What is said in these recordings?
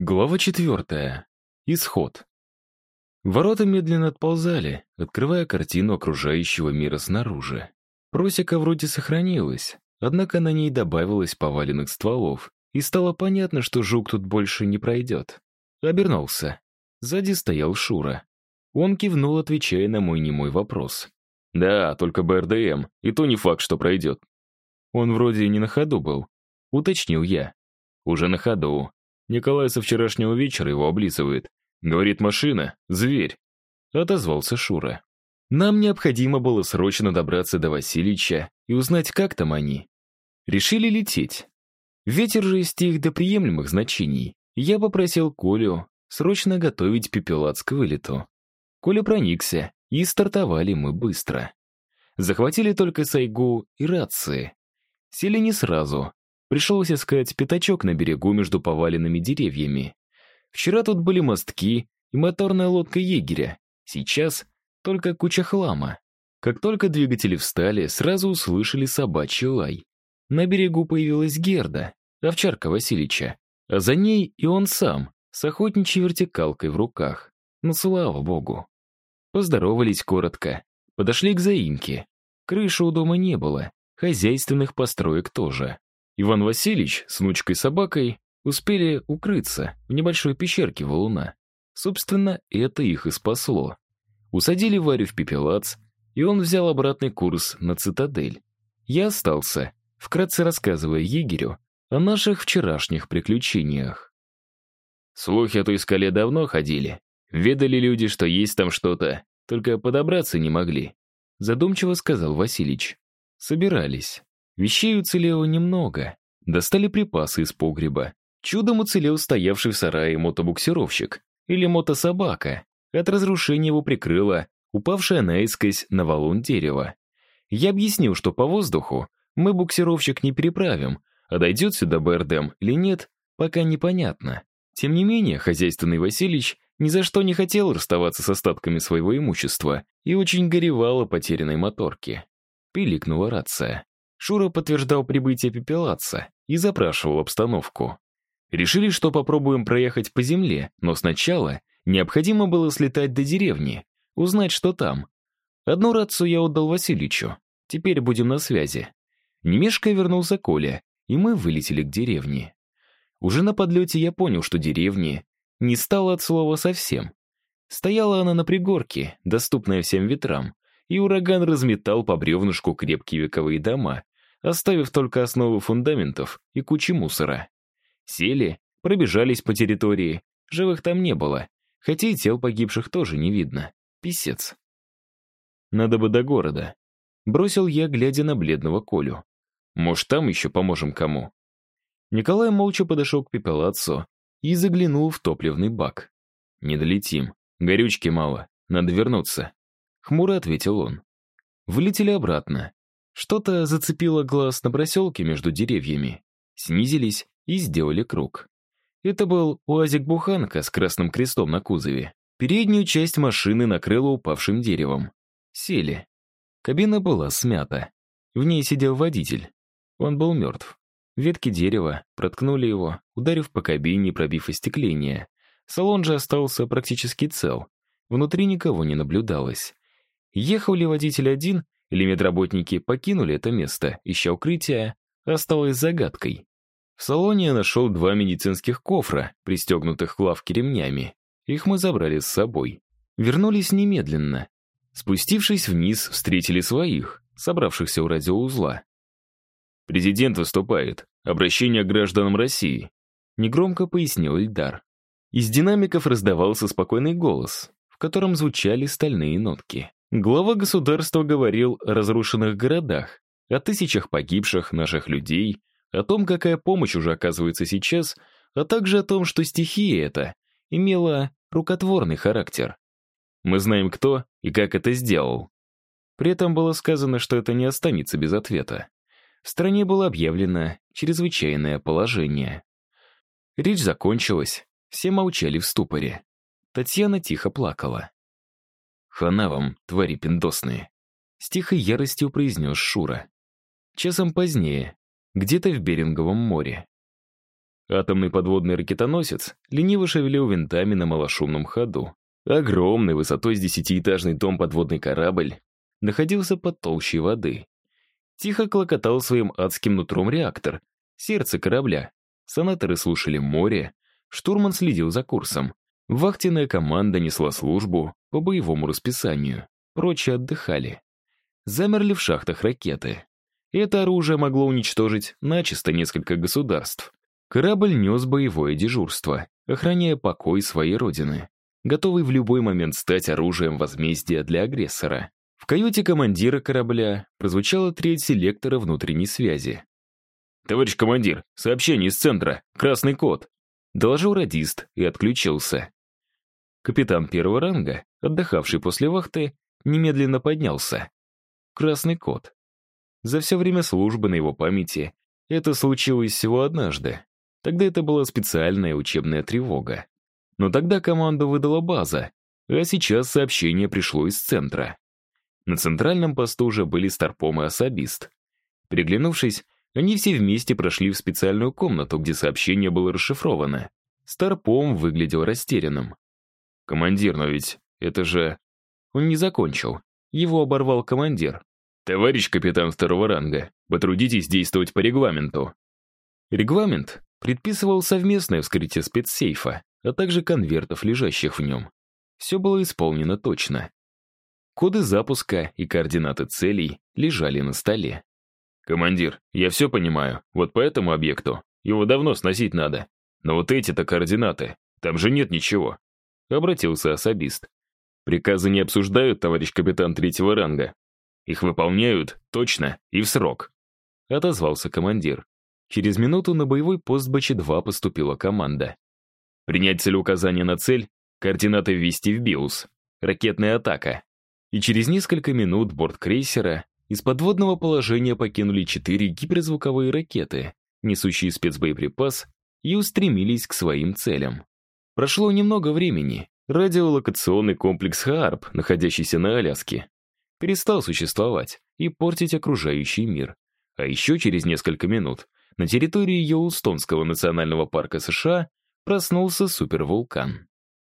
Глава 4. Исход. Ворота медленно отползали, открывая картину окружающего мира снаружи. Просека вроде сохранилась, однако на ней добавилось поваленных стволов, и стало понятно, что жук тут больше не пройдет. Обернулся. Сзади стоял Шура. Он кивнул, отвечая на мой немой вопрос. «Да, только БРДМ, и то не факт, что пройдет». «Он вроде не на ходу был», — уточнил я. «Уже на ходу. Николай со вчерашнего вечера его облизывает. Говорит, машина — зверь», — отозвался Шура. Нам необходимо было срочно добраться до Васильича и узнать, как там они. Решили лететь. Ветер же стих до приемлемых значений. Я попросил Колю срочно готовить пепелац к вылету. Коля проникся, и стартовали мы быстро. Захватили только сайгу и рации. Сели не сразу. Пришлось искать пятачок на берегу между поваленными деревьями. Вчера тут были мостки и моторная лодка егеря. Сейчас только куча хлама. Как только двигатели встали, сразу услышали собачий лай. На берегу появилась Герда, овчарка Васильича, а за ней и он сам, с охотничьей вертикалкой в руках. Ну, слава богу. Поздоровались коротко, подошли к заимке. Крыши у дома не было, хозяйственных построек тоже. Иван Васильевич с внучкой-собакой успели укрыться в небольшой пещерке валуна. Собственно, это их и спасло. Усадили Варю в пепелац, и он взял обратный курс на цитадель. Я остался, вкратце рассказывая егерю о наших вчерашних приключениях. Слухи о той скале давно ходили. Ведали люди, что есть там что-то, только подобраться не могли. Задумчиво сказал Васильич. Собирались. Вещей уцелело немного. Достали припасы из погреба. Чудом уцелел стоявший в сарае мотобуксировщик или мотособака. От разрушения его прикрыло упавшее наискось на валун дерево. Я объяснил, что по воздуху мы буксировщик не переправим, а дойдет сюда БРДМ или нет, пока непонятно. Тем не менее, хозяйственный Васильич ни за что не хотел расставаться с остатками своего имущества и очень горевал о потерянной моторке. Пиликнула рация. Шура подтверждал прибытие пепелаца и запрашивал обстановку. Решили, что попробуем проехать по земле, но сначала необходимо было слетать до деревни, узнать, что там. Одну рацию я отдал Васильичу. Теперь будем на связи. Не мешкая вернулся Коля, и мы вылетели к деревне. Уже на подлете я понял, что деревни не стало от слова совсем. Стояла она на пригорке, доступная всем ветрам, и ураган разметал по бревнышку крепкие вековые дома, оставив только основы фундаментов и кучи мусора. Сели, пробежались по территории, живых там не было, хотя и тел погибших тоже не видно. Писец. Надо бы до города. Бросил я, глядя на бледного Колю. Может, там еще поможем кому? Николай молча подошел к пепелацу и заглянул в топливный бак. «Не долетим. Горючки мало. Надо вернуться», — хмуро ответил он. Вылетели обратно. Что-то зацепило глаз на проселке между деревьями. Снизились и сделали круг. Это был УАЗик-буханка с красным крестом на кузове. Переднюю часть машины накрыло упавшим деревом. Сели. Кабина была смята. В ней сидел водитель. Он был мертв. Ветки дерева проткнули его, ударив по кабине и пробив остекление. Салон же остался практически цел. Внутри никого не наблюдалось. Ехал ли водитель один, или медработники покинули это место, ища укрытия, осталось загадкой. В салоне я нашел 2 медицинских кофра, пристегнутых к лавке ремнями. Их мы забрали с собой. Вернулись немедленно. Спустившись вниз, встретили своих, собравшихся у радиоузла. «Президент выступает. Обращение к гражданам России», — негромко пояснил Ильдар. Из динамиков раздавался спокойный голос, в котором звучали стальные нотки. Глава государства говорил о разрушенных городах, о тысячах погибших наших людей, о том, какая помощь уже оказывается сейчас, а также о том, что стихия эта имела рукотворный характер. Мы знаем, кто и как это сделал. При этом было сказано, что это не останется без ответа. В стране было объявлено чрезвычайное положение. Речь закончилась, все молчали в ступоре. Татьяна тихо плакала. «Хана вам, твари пиндосные!» С тихой яростью произнес Шура. Часом позднее, где-то в Беринговом море. Атомный подводный ракетоносец лениво шевелил винтами на малошумном ходу. Огромный, высотой с десятиэтажный дом подводный корабль находился под толщей воды. Тихо клокотал своим адским нутром реактор, сердце корабля. Санаторы слушали море, штурман следил за курсом. Вахтенная команда несла службу по боевому расписанию. Прочие отдыхали. Замерли в шахтах ракеты. Это оружие могло уничтожить начисто несколько государств. Корабль нес боевое дежурство, охраняя покой своей родины, готовый в любой момент стать оружием возмездия для агрессора. В каюте командира корабля прозвучала треть селектора внутренней связи. «Товарищ командир, сообщение из центра, красный код», — доложил радист и отключился. Капитан первого ранга, отдыхавший после вахты, немедленно поднялся. Красный код. За все время службы на его памяти это случилось всего однажды. Тогда это была специальная учебная тревога. Но тогда команду выдала база, а сейчас сообщение пришло из центра. На центральном посту уже были старпом и особист. Приглянувшись, они все вместе прошли в специальную комнату, где сообщение было расшифровано. Старпом выглядел растерянным. «Командир, но ведь это же...» Он не закончил. Его оборвал командир. «Товарищ капитан второго ранга, потрудитесь действовать по регламенту». Регламент предписывал совместное вскрытие спецсейфа, а также конвертов, лежащих в нем. Все было исполнено точно. Коды запуска и координаты целей лежали на столе. «Командир, я все понимаю, вот по этому объекту. Его давно сносить надо. Но вот эти-то координаты, там же нет ничего», — обратился особист. «Приказы не обсуждают, товарищ капитан третьего ранга. Их выполняют точно и в срок», — отозвался командир. Через минуту на боевой пост БЧ-2 поступила команда. «Принять целеуказание на цель, координаты ввести в БИОС. Ракетная атака». И через несколько минут борт крейсера из подводного положения покинули 4 гиперзвуковые ракеты, несущие спецбоеприпас, и устремились к своим целям. Прошло немного времени. Радиолокационный комплекс Хаарп, находящийся на Аляске, перестал существовать и портить окружающий мир. А еще через несколько минут на территории Йеллоустонского национального парка США проснулся супервулкан.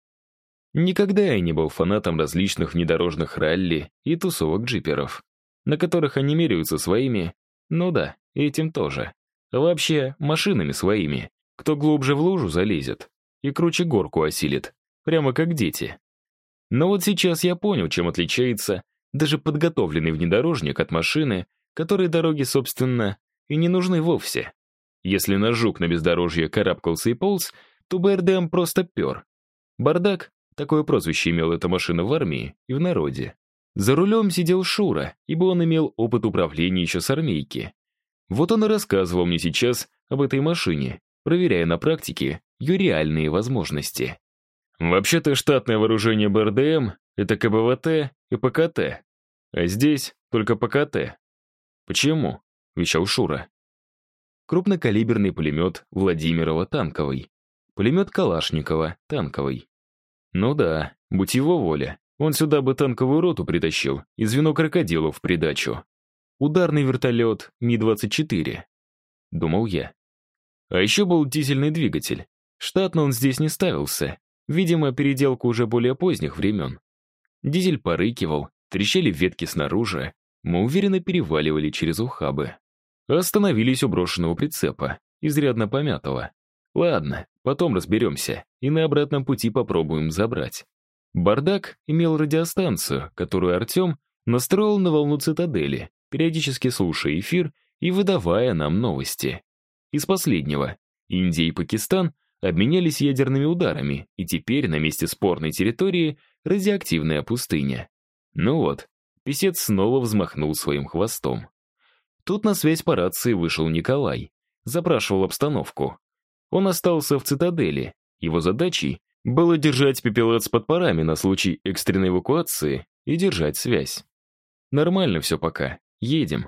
Никогда я не был фанатом различных внедорожных ралли и тусовок джиперов, на которых они меряются своими, ну да, этим тоже. А вообще, машинами своими. Кто глубже в лужу залезет и круче горку осилит, прямо как дети. Но вот сейчас я понял, чем отличается даже подготовленный внедорожник от машины, которой дороги, собственно, и не нужны вовсе. Если наш жук на бездорожье карабкался и полз, то БРДМ просто пер. Бардак, такое прозвище имела эта машина в армии и в народе. За рулем сидел Шура, ибо он имел опыт управления еще с армейки. Вот он и рассказывал мне сейчас об этой машине, проверяя на практике ее реальные возможности. Вообще-то штатное вооружение БРДМ — это КБВТ и ПКТ, а здесь только ПКТ. «Почему?» — вещал Шура. Крупнокалиберный пулемет Владимирова танковый, пулемет Калашникова танковый. Ну да, будь его воля, он сюда бы танковую роту притащил и звено крокодилов в придачу. Ударный вертолет Ми-24, думал я. А еще был дизельный двигатель. Штатно он здесь не ставился, видимо, переделка уже более поздних времен. Дизель порыкивал, трещали ветки снаружи, мы уверенно переваливали через ухабы. Остановились у брошенного прицепа, изрядно помятого. Ладно, потом разберемся, и на обратном пути попробуем забрать. Бардак имел радиостанцию, которую Артем настроил на волну цитадели, периодически слушая эфир и выдавая нам новости. Из последнего Индия и Пакистан обменялись ядерными ударами, и теперь на месте спорной территории радиоактивная пустыня. Ну вот, писец снова взмахнул своим хвостом. Тут на связь по рации вышел Николай, запрашивал обстановку. Он остался в цитадели, его задачей было держать пепелац под парами на случай экстренной эвакуации и держать связь. Нормально все пока, едем.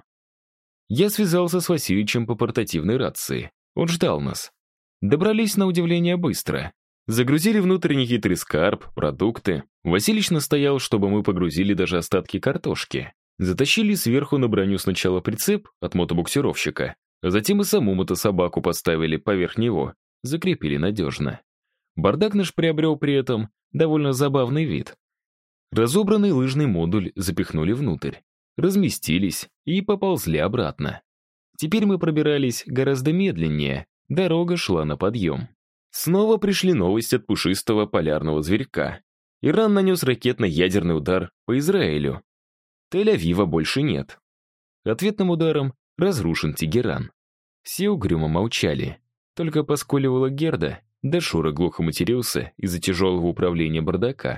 Я связался с Васильичем по портативной рации, он ждал нас. Добрались на удивление быстро. Загрузили внутрь нехитрый скарб, продукты. Василич настоял, чтобы мы погрузили даже остатки картошки. Затащили сверху на броню сначала прицеп от мотобуксировщика, а затем и саму мотособаку поставили поверх него. закрепили надежно. Бардак наш приобрел при этом довольно забавный вид. Разобранный лыжный модуль запихнули внутрь, разместились и поползли обратно. Теперь мы пробирались гораздо медленнее, дорога шла на подъем. Снова пришли новости от пушистого полярного зверька. Иран нанес ракетно-ядерный удар по Израилю. Тель-Авива больше нет. Ответным ударом разрушен Тегеран. Все угрюмо молчали. Только поскуливала Герда, да Шура глухо матерился из-за тяжелого управления бардака.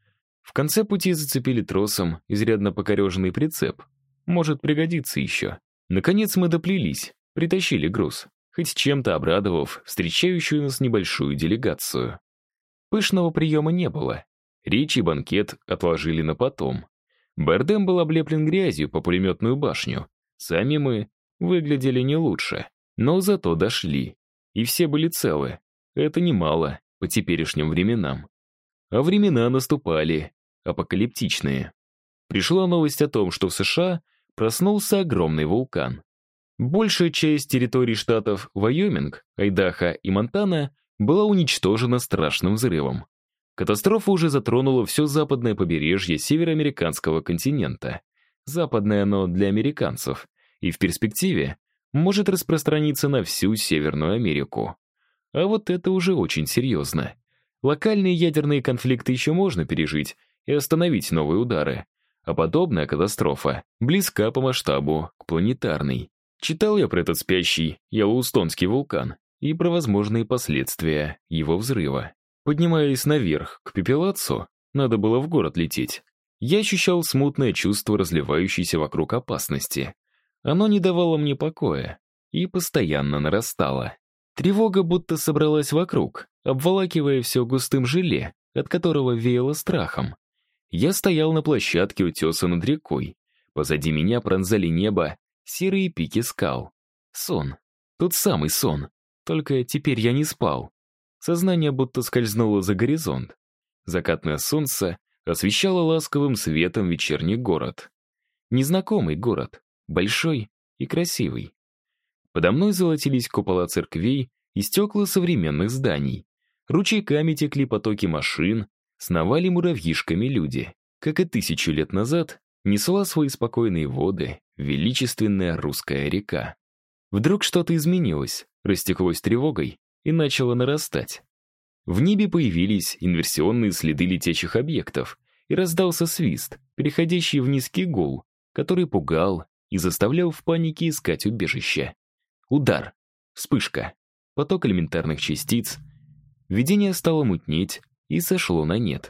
В конце пути зацепили тросом изрядно покореженный прицеп. Может пригодится еще. Наконец мы доплелись, притащили груз, хоть чем-то обрадовав встречающую нас небольшую делегацию. Пышного приема не было. Речь и банкет отложили на потом. БРДМ был облеплен грязью по пулеметную башню. Сами мы выглядели не лучше, но зато дошли. И все были целы. Это немало по теперешним временам. А времена наступали апокалиптичные. Пришла новость о том, что в США проснулся огромный вулкан. Большая часть территорий штатов Вайоминг, Айдахо и Монтана была уничтожена страшным взрывом. Катастрофа уже затронула все западное побережье североамериканского континента. Западное оно для американцев, и в перспективе может распространиться на всю Северную Америку. А вот это уже очень серьезно. Локальные ядерные конфликты еще можно пережить и остановить новые удары, а подобная катастрофа близка по масштабу к планетарной. Читал я про этот спящий Йеллоустонский вулкан и про возможные последствия его взрыва. Поднимаясь наверх, к Пепелаццо, надо было в город лететь. Я ощущал смутное чувство разливающейся вокруг опасности. Оно не давало мне покоя и постоянно нарастало. Тревога будто собралась вокруг, обволакивая все густым желе, от которого веяло страхом. Я стоял на площадке утеса над рекой. Позади меня пронзали небо серые пики скал. Сон. Тот самый сон. Только теперь я не спал. Сознание будто скользнуло за горизонт. Закатное солнце освещало ласковым светом вечерний город. Незнакомый город, большой и красивый. Подо мной золотились купола церквей и стекла современных зданий. Ручейками текли потоки машин, сновали муравьишками люди. Как и 1000 лет назад, несла свои спокойные воды величественная русская река. Вдруг что-то изменилось, растеклось тревогой и начало нарастать. В небе появились инверсионные следы летящих объектов, и раздался свист, переходящий в низкий гул, который пугал и заставлял в панике искать убежище. Удар, вспышка, поток элементарных частиц. Видение стало мутнеть и сошло на нет.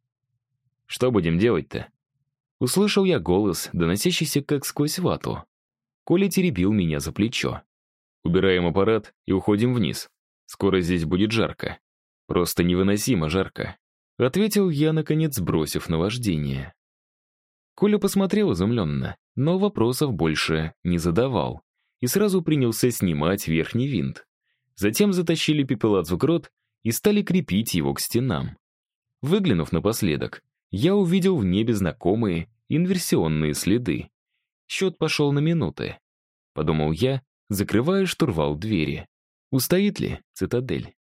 «Что будем делать-то?» Услышал я голос, доносящийся как сквозь вату. Коля теребил меня за плечо. «Убираем аппарат и уходим вниз. Скоро здесь будет жарко. Просто невыносимо жарко», — ответил я, наконец, сбросив наваждение. Коля посмотрел изумленно, но вопросов больше не задавал и сразу принялся снимать верхний винт. Затем затащили Пепелаццо в грот и стали крепить его к стенам. Выглянув напоследок, я увидел в небе знакомые инверсионные следы. Счет пошел на минуты. Подумал я, закрывая штурвал двери. Устоит ли цитадель?